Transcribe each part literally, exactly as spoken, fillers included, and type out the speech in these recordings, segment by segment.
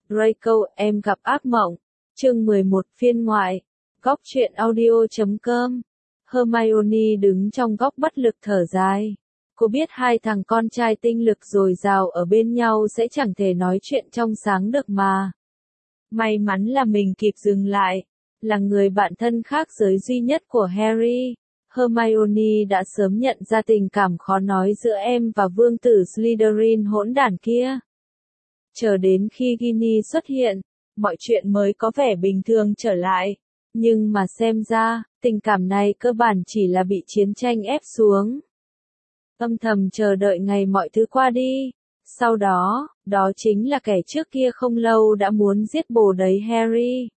Draco, em gặp ác mộng. Chương mười một phiên ngoại. Góc truyện audio chấm com. Hermione đứng trong góc bất lực thở dài. Cô biết hai thằng con trai tinh lực dồi dào ở bên nhau sẽ chẳng thể nói chuyện trong sáng được mà. May mắn là mình kịp dừng lại. Là người bạn thân khác giới duy nhất của Harry. Hermione đã sớm nhận ra tình cảm khó nói giữa em và vương tử Slytherin hỗn đản kia. Chờ đến khi Ginny xuất hiện, mọi chuyện mới có vẻ bình thường trở lại. Nhưng mà xem ra, tình cảm này cơ bản chỉ là bị chiến tranh ép xuống. Âm thầm chờ đợi ngày mọi thứ qua đi. Sau đó, đó chính là kẻ trước kia không lâu đã muốn giết bồ đấy Harry.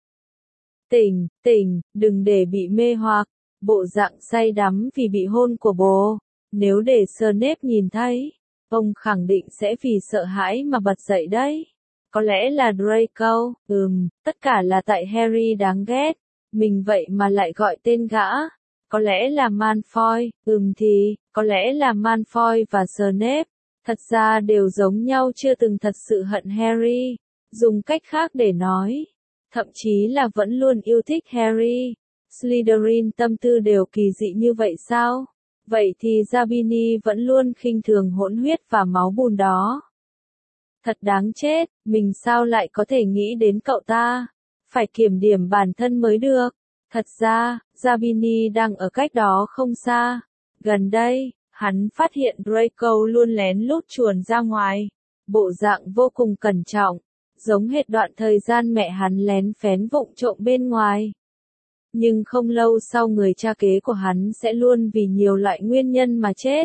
Tỉnh, tỉnh, đừng để bị mê hoặc. Bộ dạng say đắm vì bị hôn của bồ. Nếu để Snape nhìn thấy, ông khẳng định sẽ vì sợ hãi mà bật dậy đấy. Có lẽ là Draco, ừm, tất cả là tại Harry đáng ghét. Mình vậy mà lại gọi tên gã. Có lẽ là Malfoy, ừm thì, có lẽ là Malfoy và Snape. Thật ra đều giống nhau, chưa từng thật sự hận Harry. Dùng cách khác để nói, thậm chí là vẫn luôn yêu thích Harry. Slytherin tâm tư đều kỳ dị như vậy sao? Vậy thì Zabini vẫn luôn khinh thường hỗn huyết và máu bùn đó. Thật đáng chết, mình sao lại có thể nghĩ đến cậu ta? Phải kiểm điểm bản thân mới được. Thật ra, Zabini đang ở cách đó không xa. Gần đây, hắn phát hiện Draco luôn lén lút chuồn ra ngoài. Bộ dạng vô cùng cẩn trọng, giống hệt đoạn thời gian mẹ hắn lén phén vụng trộm bên ngoài. Nhưng không lâu sau người cha kế của hắn sẽ luôn vì nhiều loại nguyên nhân mà chết.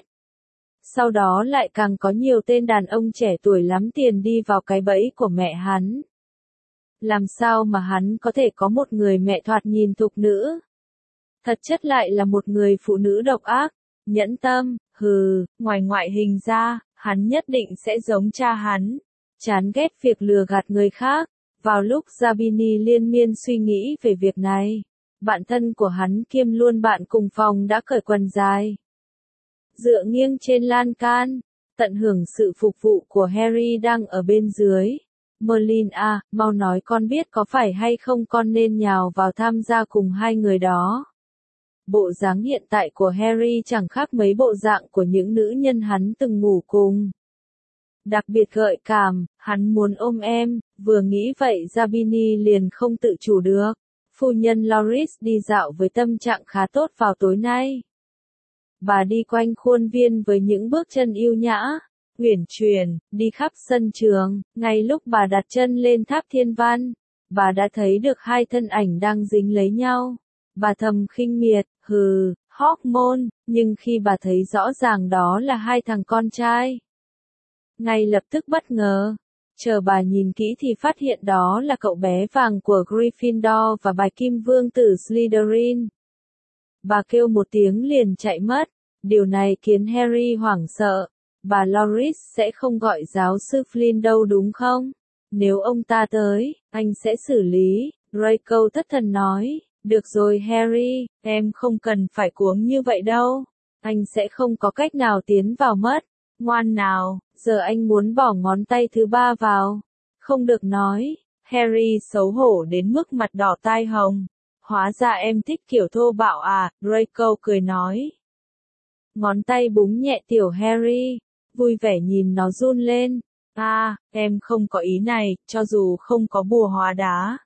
Sau đó lại càng có nhiều tên đàn ông trẻ tuổi lắm tiền đi vào cái bẫy của mẹ hắn. Làm sao mà hắn có thể có một người mẹ thoạt nhìn thục nữ? Thật chất lại là một người phụ nữ độc ác, nhẫn tâm, hừ, ngoài ngoại hình ra, hắn nhất định sẽ giống cha hắn. Chán ghét việc lừa gạt người khác. Vào lúc Zabini liên miên suy nghĩ về việc này, bạn thân của hắn kiêm luôn bạn cùng phòng đã cởi quần dài. Dựa nghiêng trên lan can, tận hưởng sự phục vụ của Harry đang ở bên dưới. Merlin à, mau nói con biết có phải hay không con nên nhào vào tham gia cùng hai người đó. Bộ dáng hiện tại của Harry chẳng khác mấy bộ dạng của những nữ nhân hắn từng ngủ cùng. Đặc biệt gợi cảm, hắn muốn ôm em, vừa nghĩ vậy Zabini liền không tự chủ được. Phu nhân Loris đi dạo với tâm trạng khá tốt vào tối nay. Bà đi quanh khuôn viên với những bước chân yêu nhã, uyển chuyển, đi khắp sân trường. Ngay lúc bà đặt chân lên tháp thiên văn, bà đã thấy được hai thân ảnh đang dính lấy nhau. Bà thầm khinh miệt, hừ, hormone, nhưng khi bà thấy rõ ràng đó là hai thằng con trai, ngay lập tức bất ngờ. Chờ bà nhìn kỹ thì phát hiện đó là cậu bé vàng của Gryffindor và bạch kim vương tử Slytherin. Bà kêu một tiếng liền chạy mất. Điều này khiến Harry hoảng sợ. Bà Loris sẽ không gọi giáo sư Flynn đâu đúng không? Nếu ông ta tới, anh sẽ xử lý. Draco thất thần nói. Được rồi Harry, em không cần phải cuống như vậy đâu. Anh sẽ không có cách nào tiến vào mất. Ngoan nào, giờ anh muốn bỏ ngón tay thứ ba vào. Không được nói. Harry xấu hổ đến mức mặt đỏ tai hồng. Hóa ra em thích kiểu thô bạo à, Draco cười nói. Ngón tay búng nhẹ tiểu Harry, vui vẻ nhìn nó run lên. À, em không có ý này, cho dù không có bùa hóa đá.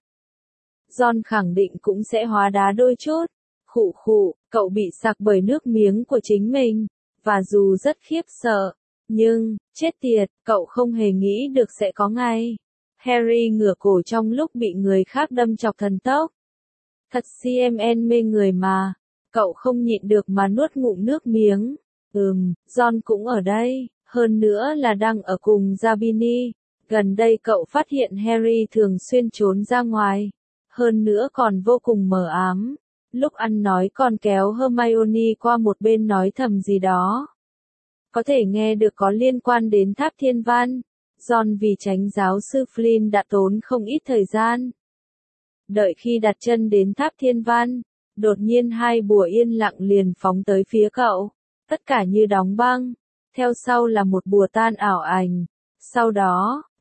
Ron khẳng định cũng sẽ hóa đá đôi chút. Khụ khụ, cậu bị sặc bởi nước miếng của chính mình. Và dù rất khiếp sợ, nhưng, chết tiệt, cậu không hề nghĩ được sẽ có ngày. Harry ngửa cổ trong lúc bị người khác đâm chọc thần tốc. Thật xê em en mê người mà. Cậu không nhịn được mà nuốt ngụm nước miếng. Ừm, Ron cũng ở đây, hơn nữa là đang ở cùng Zabini. Gần đây cậu phát hiện Harry thường xuyên trốn ra ngoài. Hơn nữa còn vô cùng mờ ám. Lúc ăn nói còn kéo Hermione qua một bên nói thầm gì đó. Có thể nghe được có liên quan đến tháp thiên văn. Ron vì tránh giáo sư Flynn đã tốn không ít thời gian. Đợi khi đặt chân đến tháp thiên văn, đột nhiên hai bùa yên lặng liền phóng tới phía cậu. Tất cả như đóng băng. Theo sau là một bùa tan ảo ảnh. Sau đó,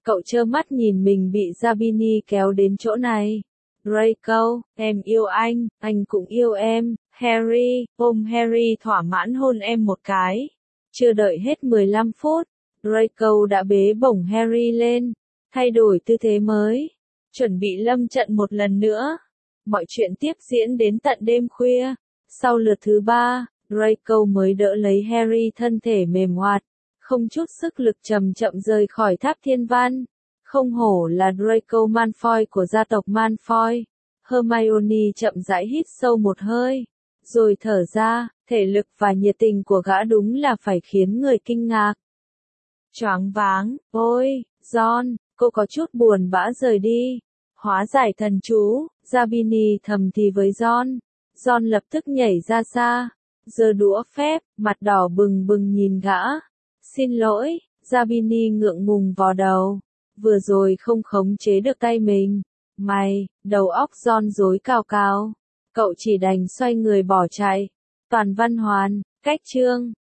Cậu trơ mắt nhìn mình bị Zabini kéo đến chỗ này. Draco, em yêu anh, anh cũng yêu em. Harry, ôm Harry thỏa mãn hôn em một cái. Chưa đợi hết mười lăm phút, Draco đã bế bổng Harry lên, thay đổi tư thế mới, chuẩn bị lâm trận một lần nữa. Mọi chuyện tiếp diễn đến tận đêm khuya. Sau lượt thứ ba, Draco mới đỡ lấy Harry, thân thể mềm hoạt, không chút sức lực chậm chậm rời khỏi tháp thiên văn. Không hổ là Draco Malfoy của gia tộc Malfoy. Hermione chậm rãi hít sâu một hơi, rồi thở ra, thể lực và nhiệt tình của gã đúng là phải khiến người kinh ngạc. Choáng váng, ôi, Ron, cô có chút buồn bã rời đi. Hóa giải thần chú, Zabini thầm thì với Ron. Ron lập tức nhảy ra xa, giơ đũa phép, mặt đỏ bừng bừng nhìn gã. Xin lỗi, Zabini ngượng ngùng vò đầu. Vừa rồi không khống chế được tay mình. Mày, đầu óc Ron rối cào cào. Cậu chỉ đành xoay người bỏ chạy. Toàn văn hoàn, cách chương.